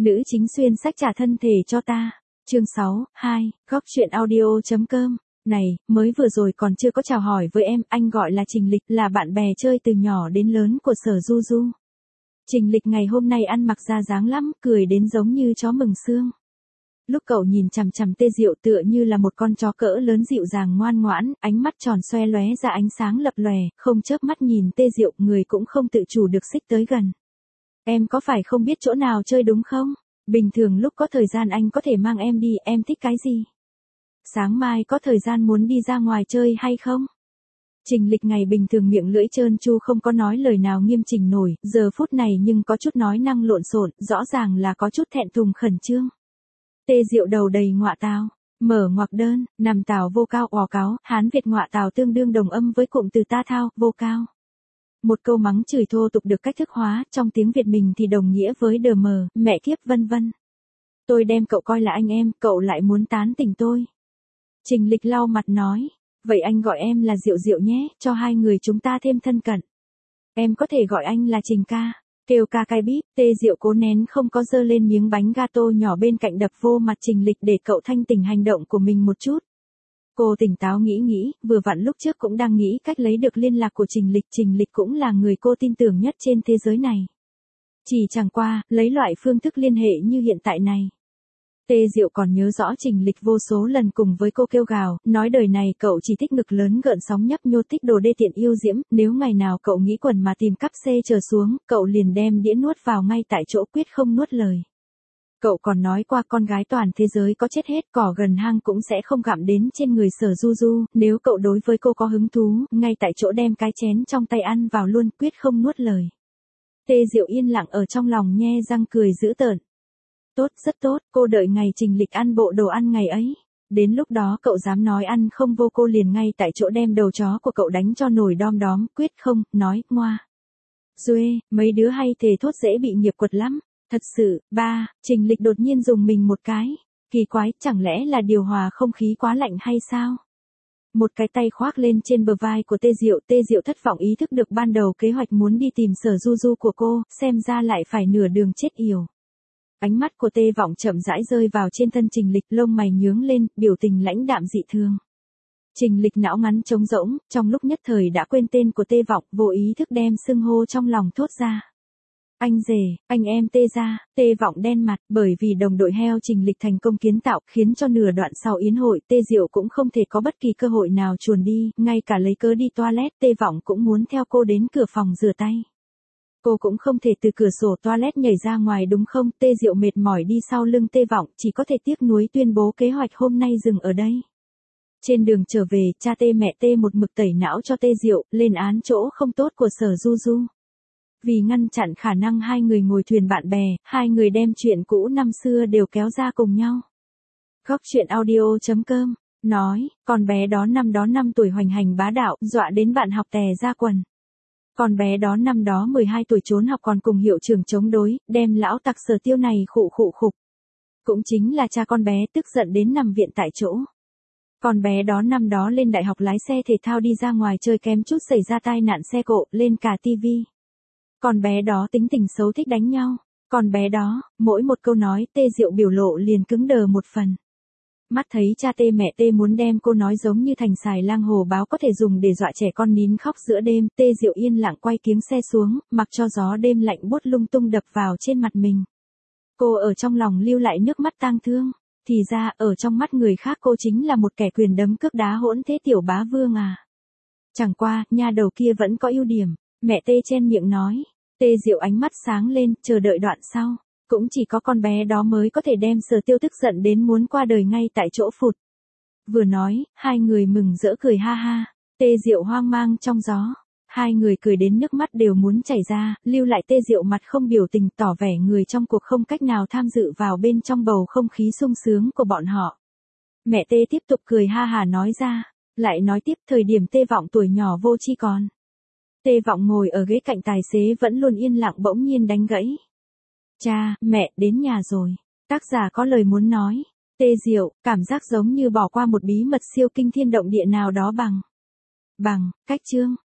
Nữ chính xuyên sách trả thân thể cho ta. Chương 6, 2, góc truyện audio.com. Này, mới vừa rồi còn chưa có chào hỏi với em, anh gọi là Trình Lịch, là bạn bè chơi từ nhỏ đến lớn của Sở Du Du. Trình Lịch ngày hôm nay ăn mặc ra dáng lắm, cười đến giống như chó mừng sương. Lúc cậu nhìn chằm chằm Tê Diệu tựa như là một con chó cỡ lớn dịu dàng ngoan ngoãn, ánh mắt tròn xoe lóe ra ánh sáng lập lòe, không chớp mắt nhìn Tê Diệu, người cũng không tự chủ được xích tới gần. Em có phải không biết chỗ nào chơi đúng không? Bình thường lúc có thời gian anh có thể mang em đi, em thích cái gì? Sáng mai có thời gian muốn đi ra ngoài chơi hay không? Trình Lịch ngày bình thường miệng lưỡi trơn tru không có nói lời nào nghiêm chỉnh nổi, giờ phút này nhưng có chút nói năng lộn xộn, rõ ràng là có chút thẹn thùng khẩn trương. Tê Diệu đầu đầy ngọa tào, mở ngoặc đơn, nằm tào vô cao ò cáo, Hán Việt ngọa tào tương đương đồng âm với cụm từ ta thao, vô cao. Một câu mắng chửi thô tục được cách thức hóa, trong tiếng Việt mình thì đồng nghĩa với đờ mờ, mẹ kiếp vân vân. Tôi đem cậu coi là anh em, cậu lại muốn tán tỉnh tôi. Trình Lịch lau mặt nói, vậy anh gọi em là Diệu Diệu nhé, cho hai người chúng ta thêm thân cận. Em có thể gọi anh là Trình ca. Kêu ca cay bíp, Tê Diệu cố nén không có dơ lên miếng bánh gato nhỏ bên cạnh đập vô mặt Trình Lịch để cậu thanh tỉnh hành động của mình một chút. Cô tỉnh táo nghĩ, vừa vặn lúc trước cũng đang nghĩ cách lấy được liên lạc của Trình Lịch cũng là người cô tin tưởng nhất trên thế giới này. Chỉ chẳng qua, lấy loại phương thức liên hệ như hiện tại này. Tê Diệu còn nhớ rõ Trình Lịch vô số lần cùng với cô kêu gào, nói đời này cậu chỉ thích ngực lớn gợn sóng nhấp nhô, thích đồ đê tiện yêu diễm, nếu ngày nào cậu nghĩ quần mà tìm cắp xê trở xuống, cậu liền đem đĩa nuốt vào ngay tại chỗ, quyết không nuốt lời. Cậu còn nói qua con gái toàn thế giới có chết hết, cỏ gần hang cũng sẽ không gặm đến trên người Sở Du Du, nếu cậu đối với cô có hứng thú, ngay tại chỗ đem cái chén trong tay ăn vào luôn, quyết không nuốt lời. Tê Diệu yên lặng ở trong lòng nhe răng cười dữ tợn. Tốt, rất tốt, cô đợi ngày Trình Lịch ăn bộ đồ ăn ngày ấy. Đến lúc đó cậu dám nói ăn không vô, cô liền ngay tại chỗ đem đầu chó của cậu đánh cho nổi đom đóm, quyết không, nói, ngoa. Duê, mấy đứa hay thề thốt dễ bị nghiệp quật lắm. Thật sự, ba, Trình Lịch đột nhiên dùng mình một cái. Kỳ quái, chẳng lẽ là điều hòa không khí quá lạnh hay sao? Một cái tay khoác lên trên bờ vai của Tê Diệu thất vọng ý thức được ban đầu kế hoạch muốn đi tìm Sở Du Du của cô, xem ra lại phải nửa đường chết yểu. Ánh mắt của Tê Vọng chậm rãi rơi vào trên thân Trình Lịch, lông mày nhướng lên, biểu tình lãnh đạm dị thường. Trình Lịch não ngắn trống rỗng, trong lúc nhất thời đã quên tên của Tê Vọng, vô ý thức đem xưng hô trong lòng thốt ra. Anh rể, anh em Tê ra, Tê Vọng đen mặt, bởi vì đồng đội heo Trình Lịch thành công kiến tạo, khiến cho nửa đoạn sau yến hội, Tê Diệu cũng không thể có bất kỳ cơ hội nào chuồn đi, ngay cả lấy cớ đi toilet, Tê Vọng cũng muốn theo cô đến cửa phòng rửa tay. Cô cũng không thể từ cửa sổ toilet nhảy ra ngoài đúng không? Tê Diệu mệt mỏi đi sau lưng Tê Vọng, chỉ có thể tiếc nuối tuyên bố kế hoạch hôm nay dừng ở đây. Trên đường trở về, cha Tê mẹ Tê một mực tẩy não cho Tê Diệu, lên án chỗ không tốt của Sở Du Du. Vì ngăn chặn khả năng hai người ngồi thuyền bạn bè, hai người đem chuyện cũ năm xưa đều kéo ra cùng nhau. Góc truyện audio.com nói, con bé đó năm tuổi hoành hành bá đạo, dọa đến bạn học tè ra quần. Con bé đó năm đó 12 tuổi trốn học còn cùng hiệu trưởng chống đối, đem lão tặc Sở Tiêu này khụ khục. Cũng chính là cha con bé tức giận đến nằm viện tại chỗ. Con bé đó năm đó lên đại học lái xe thể thao đi ra ngoài chơi kém chút xảy ra tai nạn xe cộ, lên cả tivi. Con bé đó tính tình xấu thích đánh nhau. Con bé đó, mỗi một câu nói Tê Diệu biểu lộ liền cứng đờ một phần. Mắt thấy cha Tê mẹ Tê muốn đem cô nói giống như thành xài lang hồ báo có thể dùng để dọa trẻ con nín khóc giữa đêm, Tê Diệu yên lặng quay kiếng xe xuống, mặc cho gió đêm lạnh buốt lung tung đập vào trên mặt mình. Cô ở trong lòng lưu lại nước mắt tang thương, thì ra ở trong mắt người khác cô chính là một kẻ quyền đấm cước đá hỗn thế tiểu bá vương à. Chẳng qua, nha đầu kia vẫn có ưu điểm, mẹ Tê chen miệng nói. Tê Diệu ánh mắt sáng lên, chờ đợi đoạn sau. Cũng chỉ có con bé đó mới có thể đem Sở Tiêu tức giận đến muốn qua đời ngay tại chỗ phụt. Vừa nói, hai người mừng rỡ cười ha ha. Tê Diệu hoang mang trong gió. Hai người cười đến nước mắt đều muốn chảy ra, lưu lại Tê Diệu mặt không biểu tình tỏ vẻ người trong cuộc không cách nào tham dự vào bên trong bầu không khí sung sướng của bọn họ. Mẹ Tê tiếp tục cười ha hà nói ra, lại nói tiếp thời điểm Tê Vọng tuổi nhỏ vô tri còn. Tê Vọng ngồi ở ghế cạnh tài xế vẫn luôn yên lặng bỗng nhiên đánh gãy. Cha, mẹ, đến nhà rồi. Tác giả có lời muốn nói. Tê Diệu, cảm giác giống như bỏ qua một bí mật siêu kinh thiên động địa nào đó bằng cách chương.